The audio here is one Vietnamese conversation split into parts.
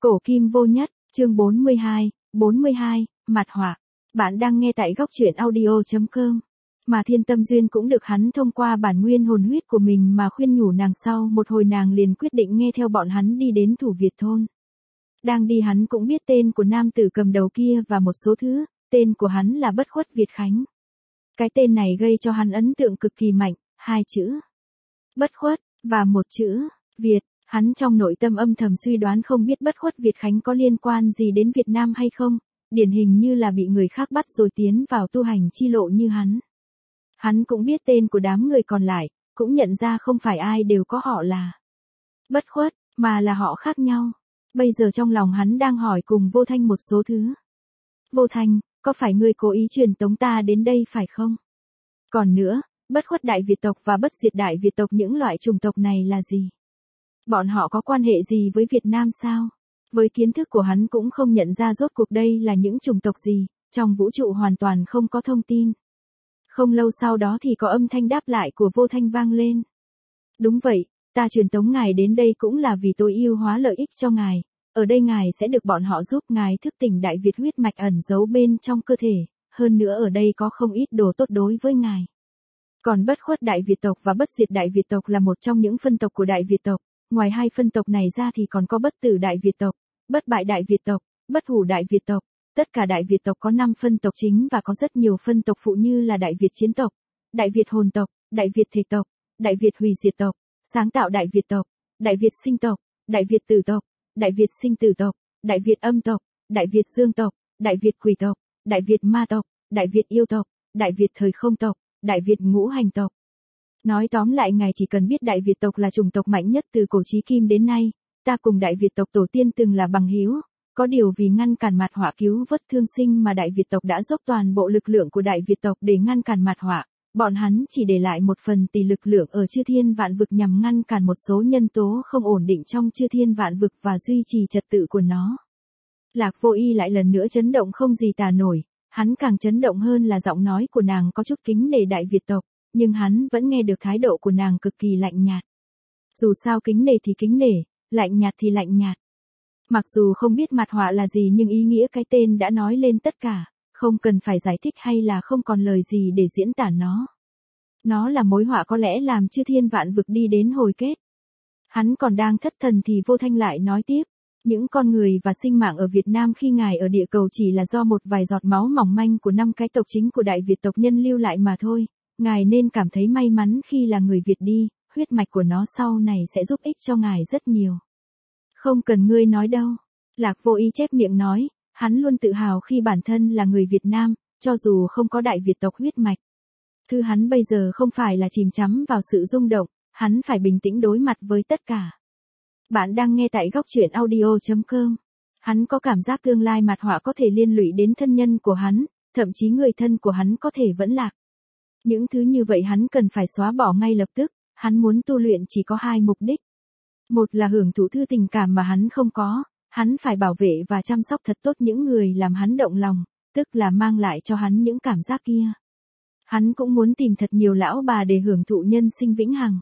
Cổ kim vô nhất, chương 42, mặt họa. Bạn đang nghe tại góc truyện audio.com. Mà Thiên Tâm Duyên cũng được hắn thông qua bản nguyên hồn huyết của mình mà khuyên nhủ nàng, sau một hồi nàng liền quyết định nghe theo bọn hắn đi đến Thủ Việt thôn. Đang đi hắn cũng biết tên của nam tử cầm đầu kia và một số thứ, tên của hắn là Bất Khuất Việt Khánh. Cái tên này gây cho hắn ấn tượng cực kỳ mạnh, 2 chữ Bất Khuất và 1 chữ Việt. Hắn trong nội tâm âm thầm suy đoán không biết Bất Khuất Việt Khánh có liên quan gì đến Việt Nam hay không, điển hình như là bị người khác bắt rồi tiến vào tu hành chi lộ như hắn. Hắn cũng biết tên của đám người còn lại, cũng nhận ra không phải ai đều có họ là Bất Khuất, mà là họ khác nhau. Bây giờ trong lòng hắn đang hỏi cùng Vô Thanh một số thứ. Vô Thanh, có phải ngươi cố ý truyền tống ta đến đây phải không? Còn nữa, Bất Khuất Đại Việt tộc và Bất Diệt Đại Việt tộc, những loại chủng tộc này là gì? Bọn họ có quan hệ gì với Việt Nam sao? Với kiến thức của hắn cũng không nhận ra rốt cuộc đây là những chủng tộc gì, trong vũ trụ hoàn toàn không có thông tin. Không lâu sau đó thì có âm thanh đáp lại của Vô Thanh vang lên. Đúng vậy, ta truyền tống ngài đến đây cũng là vì tối ưu hóa lợi ích cho ngài. Ở đây ngài sẽ được bọn họ giúp ngài thức tỉnh Đại Việt huyết mạch ẩn giấu bên trong cơ thể, hơn nữa ở đây có không ít đồ tốt đối với ngài. Còn Bất Khuất Đại Việt tộc và Bất Diệt Đại Việt tộc là một trong những phân tộc của Đại Việt tộc. Ngoài hai phân tộc này ra thì còn có Bất Tử Đại Việt tộc, Bất Bại Đại Việt tộc, Bất Hủ Đại Việt tộc. Tất cả Đại Việt tộc có 5 phân tộc chính và có rất nhiều phân tộc phụ như là Đại Việt Chiến tộc, Đại Việt Hồn tộc, Đại Việt Thể tộc, Đại Việt Hủy Diệt tộc, Sáng Tạo Đại Việt tộc, Đại Việt Sinh tộc, Đại Việt Tử tộc, Đại Việt Sinh Tử tộc, Đại Việt Âm tộc, Đại Việt Dương tộc, Đại Việt Quỷ tộc, Đại Việt Ma tộc, Đại Việt Yêu tộc, Đại Việt Thời Không tộc, Đại Việt Ngũ Hành tộc. Nói tóm lại, ngài chỉ cần biết Đại Việt tộc là chủng tộc mạnh nhất từ cổ chí kim đến nay. Ta cùng Đại Việt tộc tổ tiên từng là bằng hữu, có điều vì ngăn cản mạt họa cứu vớt thương sinh mà Đại Việt tộc đã dốc toàn bộ lực lượng của Đại Việt tộc để ngăn cản mạt họa. Bọn hắn chỉ để lại một phần tỷ lực lượng ở chư thiên vạn vực nhằm ngăn cản một số nhân tố không ổn định trong chư thiên vạn vực và duy trì trật tự của nó. Lạc Vô Y lại lần nữa chấn động không gì tả nổi, hắn càng chấn động hơn là giọng nói của nàng có chút kính nể Đại Việt tộc. Nhưng hắn vẫn nghe được thái độ của nàng cực kỳ lạnh nhạt. Dù sao kính nể thì kính nể, lạnh nhạt thì lạnh nhạt. Mặc dù không biết mặt họa là gì nhưng ý nghĩa cái tên đã nói lên tất cả, không cần phải giải thích hay là không còn lời gì để diễn tả nó. Nó là mối họa có lẽ làm chư thiên vạn vực đi đến hồi kết. Hắn còn đang thất thần thì Vô Thanh lại nói tiếp. Những con người và sinh mạng ở Việt Nam khi ngài ở địa cầu chỉ là do một vài giọt máu mỏng manh của 5 cái tộc chính của Đại Việt tộc nhân lưu lại mà thôi. Ngài nên cảm thấy may mắn khi là người Việt đi, huyết mạch của nó sau này sẽ giúp ích cho ngài rất nhiều. Không cần ngươi nói đâu. Lạc Vô Y chép miệng nói, hắn luôn tự hào khi bản thân là người Việt Nam, cho dù không có Đại Việt tộc huyết mạch. Thứ hắn bây giờ không phải là chìm đắm vào sự rung động, hắn phải bình tĩnh đối mặt với tất cả. Bạn đang nghe tại góc truyện audio.com. Hắn có cảm giác tương lai mạt họa có thể liên lụy đến thân nhân của hắn, thậm chí người thân của hắn có thể vẫn lạc. Những thứ như vậy hắn cần phải xóa bỏ ngay lập tức, hắn muốn tu luyện chỉ có 2 mục đích. Một là hưởng thụ thứ tình cảm mà hắn không có, hắn phải bảo vệ và chăm sóc thật tốt những người làm hắn động lòng, tức là mang lại cho hắn những cảm giác kia. Hắn cũng muốn tìm thật nhiều lão bà để hưởng thụ nhân sinh vĩnh hằng.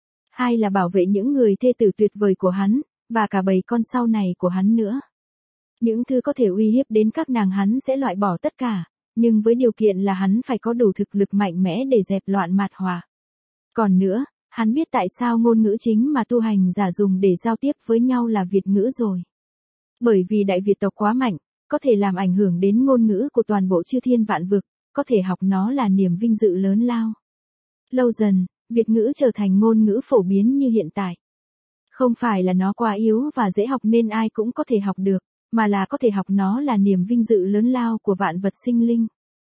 2 là bảo vệ những người thê tử tuyệt vời của hắn, và cả bầy con sau này của hắn nữa. Những thứ có thể uy hiếp đến các nàng hắn sẽ loại bỏ tất cả. Nhưng với điều kiện là hắn phải có đủ thực lực mạnh mẽ để dẹp loạn mạt họa. Còn nữa, hắn biết tại sao ngôn ngữ chính mà tu hành giả dùng để giao tiếp với nhau là Việt ngữ rồi. Bởi vì Đại Việt tộc quá mạnh, có thể làm ảnh hưởng đến ngôn ngữ của toàn bộ chư thiên vạn vực, có thể học nó là niềm vinh dự lớn lao. Lâu dần, Việt ngữ trở thành ngôn ngữ phổ biến như hiện tại. Không phải là nó quá yếu và dễ học nên ai cũng có thể học được, mà là có thể học nó là niềm vinh dự lớn lao của vạn vật sinh linh.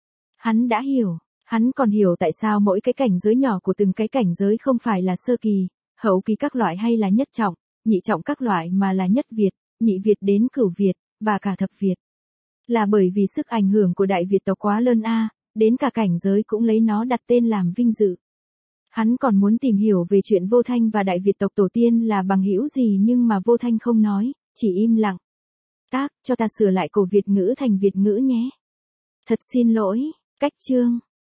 Hắn đã hiểu, hắn còn hiểu tại sao mỗi cái cảnh giới nhỏ của từng cái cảnh giới không phải là sơ kỳ, hậu kỳ các loại hay là nhất trọng, nhị trọng các loại mà là nhất Việt, nhị Việt đến cửu Việt, và cả thập Việt. Là bởi vì sức ảnh hưởng của Đại Việt tộc quá lớn đến cả cảnh giới cũng lấy nó đặt tên làm vinh dự. Hắn còn muốn tìm hiểu về chuyện Vô Thanh và Đại Việt tộc tổ tiên là bằng hữu gì nhưng mà Vô Thanh không nói, chỉ im lặng. Cho ta sửa lại cổ Việt ngữ thành Việt ngữ nhé. Thật xin lỗi, cách chương.